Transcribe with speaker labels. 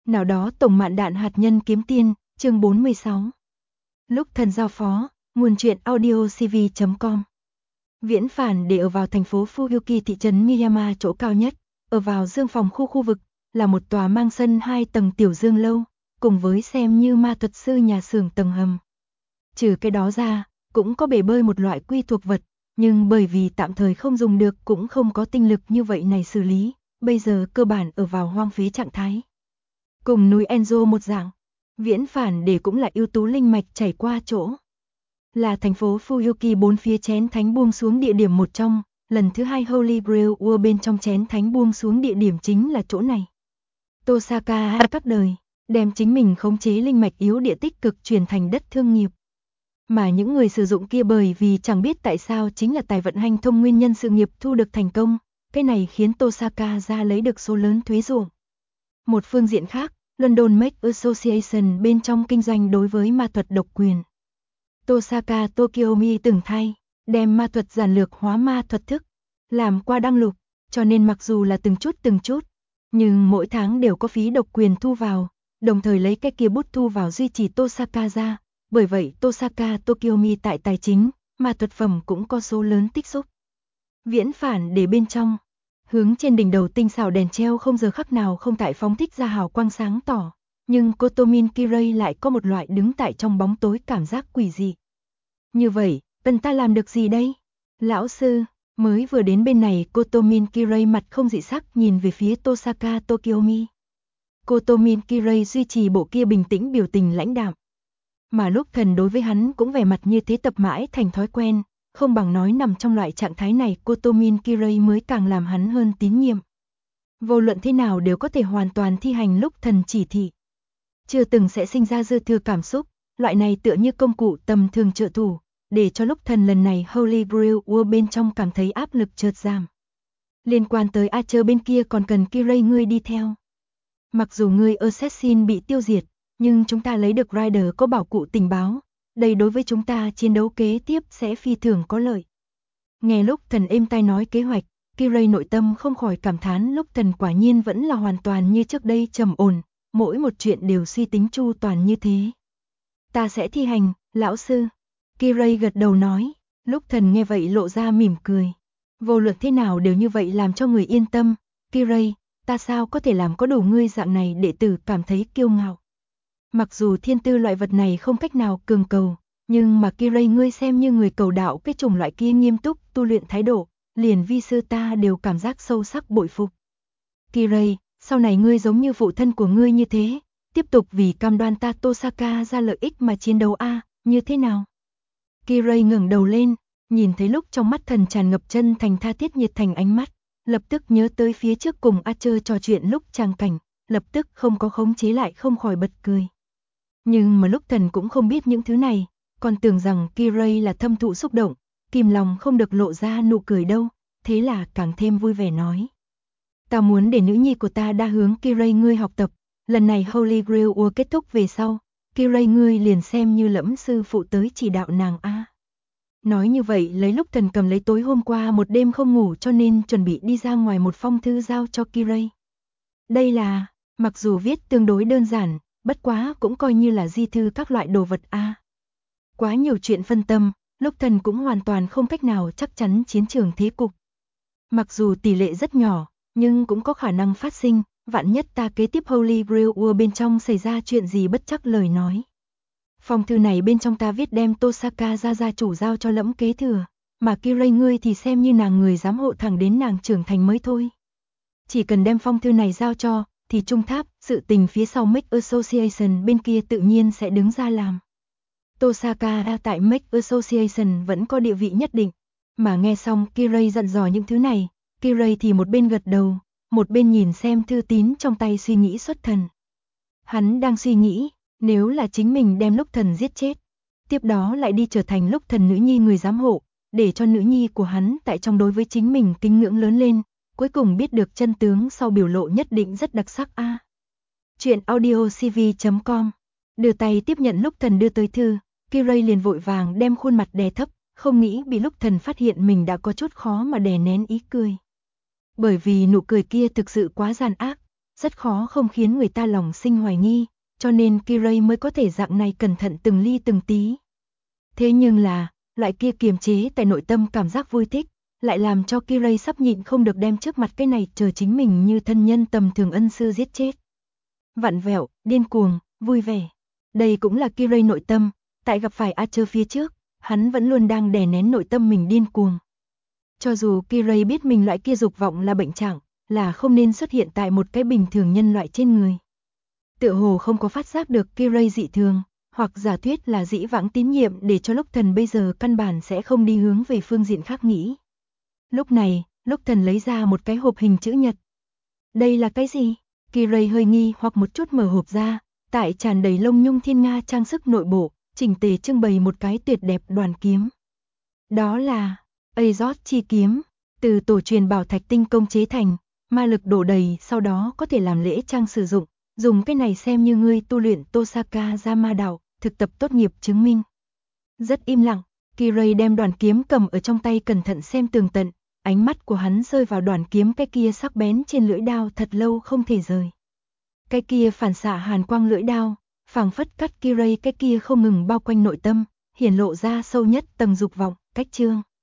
Speaker 1: Nào đó tổng mạn đạn hạt nhân kiếm tiên, chương 46. Lúc thần giao phó, nguồn truyện audio cv.com. Viễn phản để ở vào thành phố Fuyuki thị trấn Miyama chỗ cao nhất, ở vào dương phòng khu vực, là một tòa mang sân 2 tầng tiểu dương lâu, cùng với xem như ma thuật sư nhà xưởng tầng hầm. Trừ cái đó ra, cũng có bể bơi một loại quy thuộc vật, nhưng bởi vì tạm thời không dùng được cũng không có tinh lực như vậy này xử lý, bây giờ cơ bản ở vào hoang phí trạng thái. Cùng núi Enzo một dạng, viễn phản để cũng là ưu tú linh mạch chảy qua chỗ. Là thành phố Fuyuki bốn phía chén thánh buông xuống địa điểm một trong, lần thứ 2 Holy Grail World bên trong chén thánh buông xuống địa điểm chính là chỗ này. Tosaka các đời, đem chính mình khống chế linh mạch yếu địa tích cực chuyển thành đất thương nghiệp. Mà những người sử dụng kia bởi vì chẳng biết tại sao chính là tài vận hành thông nguyên nhân sự nghiệp thu được thành công, cái này khiến Tosaka ra lấy được số lớn thuế ruộng. Một phương diện khác, London Make Association bên trong kinh doanh đối với ma thuật độc quyền. Tosaka Tokyomi từng thay, đem ma thuật giản lược hóa ma thuật thức, làm qua đăng lục, cho nên mặc dù là từng chút, nhưng mỗi tháng đều có phí độc quyền thu vào, đồng thời lấy cái kia bút thu vào duy trì Tosaka ra, bởi vậy Tosaka Tokyomi tại tài chính, ma thuật phẩm cũng có số lớn tích xúc. Viễn phản để bên trong, hướng trên đỉnh đầu tinh xảo đèn treo không giờ khắc nào không tại phóng thích ra hào quang sáng tỏ, nhưng Kotomin Kirei lại có một loại đứng tại trong bóng tối cảm giác quỷ dị. Như vậy, ta làm được gì đây? Lão sư, mới vừa đến bên này Kotomin Kirei mặt không dị sắc nhìn về phía Tosaka Tokyomi. Kotomin Kirei duy trì bộ kia bình tĩnh biểu tình lãnh đạm. Mà lúc thần đối với hắn cũng vẻ mặt như thế tập mãi thành thói quen, không bằng nói nằm trong loại trạng thái này Kotomin Kirei mới càng làm hắn hơn tín nhiệm. Vô luận thế nào đều có thể hoàn toàn thi hành lúc thần chỉ thị. Chưa từng sẽ sinh ra dư thừa cảm xúc, loại này tựa như công cụ tầm thường trợ thủ, để cho lúc thần lần này Holy Grail World bên trong cảm thấy áp lực chợt giảm. Liên quan tới Archer bên kia còn cần Kirei ngươi đi theo. Mặc dù ngươi Assassin bị tiêu diệt, nhưng chúng ta lấy được Rider có bảo cụ tình báo, đây đối với chúng ta chiến đấu kế tiếp sẽ phi thường có lợi. Nghe lúc thần êm tai nói kế hoạch, Kirei nội tâm không khỏi cảm thán lúc thần quả nhiên vẫn là hoàn toàn như trước đây trầm ổn, mỗi một chuyện đều suy tính chu toàn như thế. Ta sẽ thi hành, lão sư. Kirei gật đầu nói, lúc thần nghe vậy lộ ra mỉm cười. Vô luận thế nào đều như vậy làm cho người yên tâm, Kirei, ta sao có thể làm có đủ ngươi dạng này đệ tử cảm thấy kiêu ngạo. Mặc dù thiên tư loại vật này không cách nào cường cầu, nhưng mà Kirei ngươi xem như người cầu đạo cái chủng loại kia nghiêm túc tu luyện thái độ, liền vi sư ta đều cảm giác sâu sắc bội phục. Kirei, sau này ngươi giống như phụ thân của ngươi như thế, tiếp tục vì cam đoan ta Tosaka ra lợi ích mà chiến đấu a, như thế nào? Kirei ngẩng đầu lên, nhìn thấy lúc trong mắt thần tràn ngập chân thành tha thiết nhiệt thành ánh mắt, lập tức nhớ tới phía trước cùng Archer trò chuyện lúc tràng cảnh, lập tức không có khống chế lại không khỏi bật cười. Nhưng mà lúc thần cũng không biết những thứ này, còn tưởng rằng Kirei là thâm thụ xúc động, kìm lòng không được lộ ra nụ cười đâu, thế là càng thêm vui vẻ nói. Ta muốn để nữ nhi của ta đa hướng Kirei ngươi học tập, lần này Holy Grail World kết thúc về sau, Kirei ngươi liền xem như lẫm sư phụ tới chỉ đạo nàng a. Nói như vậy lấy lúc thần cầm lấy tối hôm qua một đêm không ngủ cho nên chuẩn bị đi ra ngoài một phong thư giao cho Kirei. Đây là, mặc dù viết tương đối đơn giản, bất quá cũng coi như là di thư các loại đồ vật a. Quá nhiều chuyện phân tâm, lúc thần cũng hoàn toàn không cách nào chắc chắn chiến trường thế cục. Mặc dù tỷ lệ rất nhỏ, nhưng cũng có khả năng phát sinh, vạn nhất ta kế tiếp Holy Grail World bên trong xảy ra chuyện gì bất chắc lời nói. Phong thư này bên trong ta viết đem Tosaka ra gia chủ giao cho lẫm kế thừa, mà Kirei ngươi thì xem như nàng người giám hộ thẳng đến nàng trưởng thành mới thôi. Chỉ cần đem phong thư này giao cho, thì Trung Tháp, sự tình phía sau Make Association bên kia tự nhiên sẽ đứng ra làm. Tosaka tại Make Association vẫn có địa vị nhất định, mà nghe xong Kirei dặn dò những thứ này, Kirei thì một bên gật đầu, một bên nhìn xem thư tín trong tay suy nghĩ xuất thần. Hắn đang suy nghĩ, nếu là chính mình đem lúc thần giết chết, tiếp đó lại đi trở thành lúc thần nữ nhi người giám hộ, để cho nữ nhi của hắn tại trong đối với chính mình kính ngưỡng lớn lên, cuối cùng biết được chân tướng sau biểu lộ nhất định rất đặc sắc a. Chuyện audio cv.com. Đưa tay tiếp nhận lúc thần đưa tới thư, Kirei liền vội vàng đem khuôn mặt đè thấp, không nghĩ bị lúc thần phát hiện mình đã có chút khó mà đè nén ý cười. Bởi vì nụ cười kia thực sự quá gian ác, rất khó không khiến người ta lòng sinh hoài nghi, cho nên Kirei mới có thể dạng này cẩn thận từng ly từng tí. Thế nhưng là, loại kia kiềm chế tại nội tâm cảm giác vui thích, lại làm cho Kirei sắp nhịn không được đem trước mặt cái này chờ chính mình như thân nhân tầm thường ân sư giết chết. Vặn vẹo, điên cuồng, vui vẻ. Đây cũng là Kirei nội tâm, tại gặp phải Archer phía trước, hắn vẫn luôn đang đè nén nội tâm mình điên cuồng. Cho dù Kirei biết mình loại kia dục vọng là bệnh trạng, là không nên xuất hiện tại một cái bình thường nhân loại trên người. Tựa hồ không có phát giác được Kirei dị thường, hoặc giả thuyết là dĩ vãng tín nhiệm để cho Lúc Thần bây giờ căn bản sẽ không đi hướng về phương diện khác nghĩ. Lúc này, Lúc Thần lấy ra một cái hộp hình chữ nhật. Đây là cái gì? Kirei hơi nghi hoặc một chút mở hộp ra, tại tràn đầy lông nhung thiên nga trang sức nội bộ, chỉnh tề trưng bày một cái tuyệt đẹp đoàn kiếm. Đó là Azot chi kiếm, từ tổ truyền bảo thạch tinh công chế thành, ma lực đổ đầy sau đó có thể làm lễ trang sử dụng, dùng cái này xem như ngươi tu luyện Tosaka ra ma đạo, thực tập tốt nghiệp chứng minh. Rất im lặng, Kirei đem đoàn kiếm cầm ở trong tay cẩn thận xem tường tận, ánh mắt của hắn rơi vào đoàn kiếm cái kia sắc bén trên lưỡi đao thật lâu không thể rời. Cái kia phản xạ hàn quang lưỡi đao, phảng phất cắt Kirei cái kia không ngừng bao quanh nội tâm, hiển lộ ra sâu nhất tầng dục vọng, cách chương.